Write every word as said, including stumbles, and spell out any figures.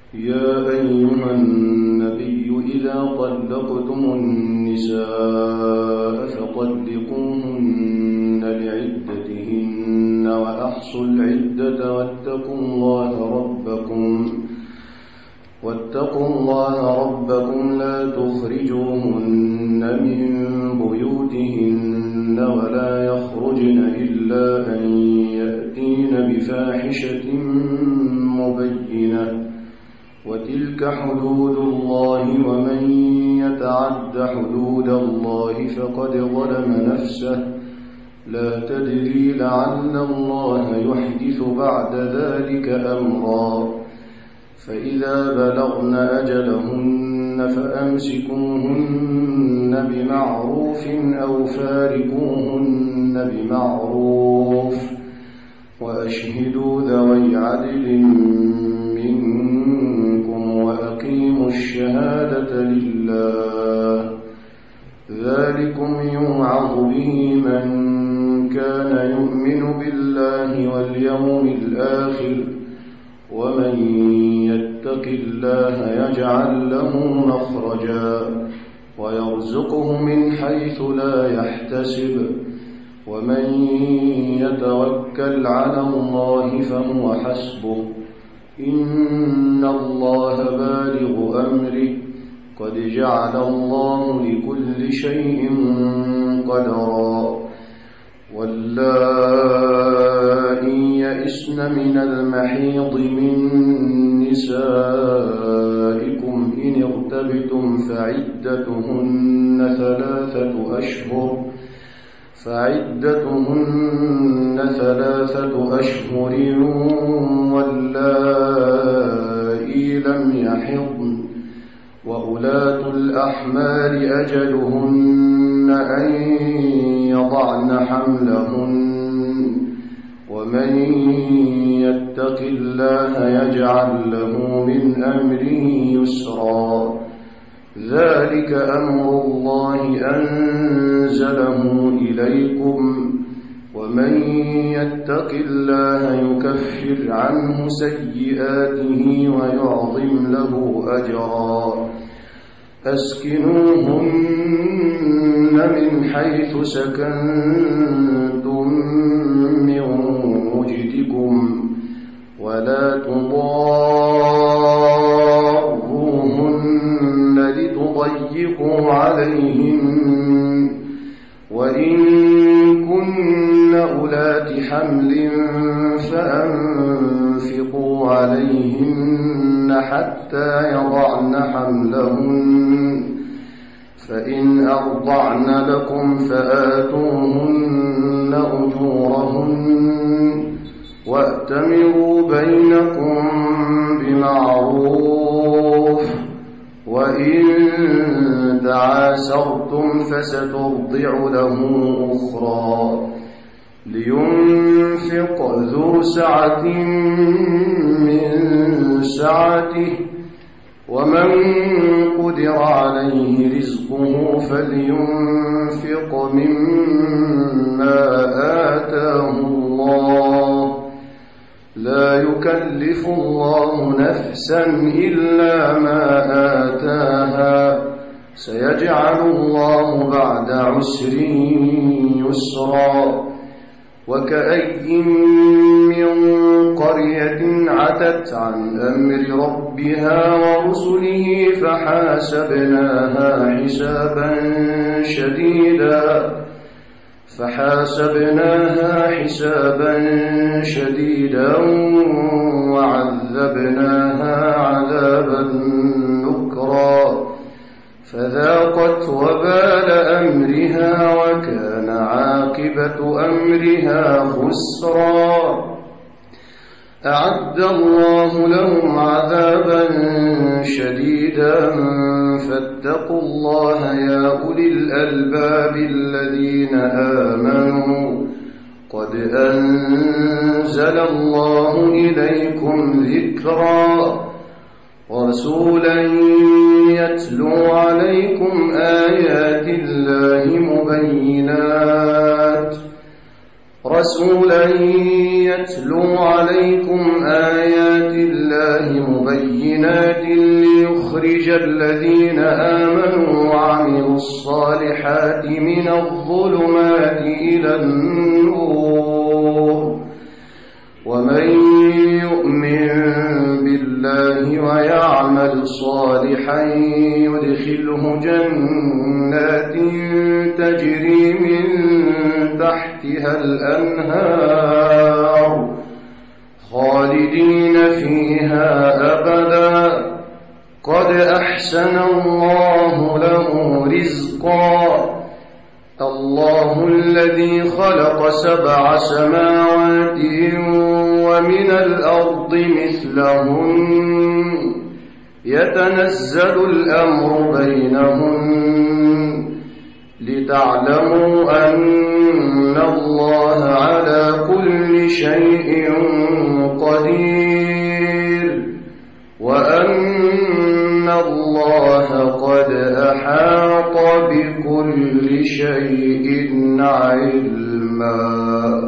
يا أيها النبي إذا طلقتم النساء فطلقوهن لعدتهن وأحصوا العدة واتقوا الله ربكم واتقوا الله ربكم لا تخرجوهن من بيوتهن ولا يخرجن إلا أن يأتين بفاحشة مبينة وتلك حدود الله ومن يتعد حدود الله فقد ظلم نفسه لا تدري لعل الله يحدث بعد ذلك أمرا فإذا بلغن أجلهن فأمسكوهن بمعروف أو فارقوهن بمعروف وأشهدوا ذوي عدل منكم وأقيموا الشهادة لله ذلكم يوعظ به من كان يؤمن بالله واليوم الآخر ومن يتق الله يجعل له مخرجا ويرزقه من حيث لا يحتسب ومن يتوكل على الله فهو حسبه إن الله بالغ أمره قد جعل الله لكل شيء قدرا واللائي يئسن من المحيض من نسائكم إن ارتبتم فعدتهن ثلاثة أشهر فعدتهن ثلاثة أشهر واللائي لم يحضن وأولاة الأحمال أجلهن أن يضعن حملهن ومن يتق الله يجعل له من أمره يسرا ذلك أمر الله أنزله إليكم ومن يتق الله يكفر عنه سيئاته ويعظم له أجرا أسكنوهن من حيث سكنتم من وجدكم ولا تضاروهن لتضيقوا عليهن وإن كن أولات حمل فأنفقوا عليهن حتى يضعن حملهن فإن أرضعن لكم فآتوهن أجورهن وأتمروا بينكم بمعروف وإن تعاسرتم فسترضع له أخرى لينفق ذو سعة من سعته ومن قدر عليه رزقه فلينفق مما آتاه الله لا يكلف الله نفسا إلا ما آتاها سيجعل الله بعد عسر يسرا وكأي من قرية عتت عن أمر ربها ورسله فحاسبناها حسابا شديدا فحاسبناها حسابا شديدا وعذبناها عذابا نكرا فذاقت وبال أمرها وكان عاقبة أمرها خسرا أعد الله لهم عذابا شديدا فاتقوا الله يا أولي الألباب الذين آمنوا قد أنزل الله إليكم ذكرا ورسولا يتلو عليكم آيات الله مبينات رسولا يتلو عليكم آيات الله مبينات ليخرج الذين آمنوا وعملوا الصالحات من الظلمات إلى النور ومن يؤمن بالله ويعمل صالحا يدخله جنات تجري من تحتها الأنهار خالدين فيها أبدا قد أحسن الله له رزقا الله الذي خلق سبع سماوات ومن الأرض مثلهن يتنزل الأمر بينهن لتعلموا أن الله على كل شيء قدير وأن الله قد أحاط بكل شيء علما.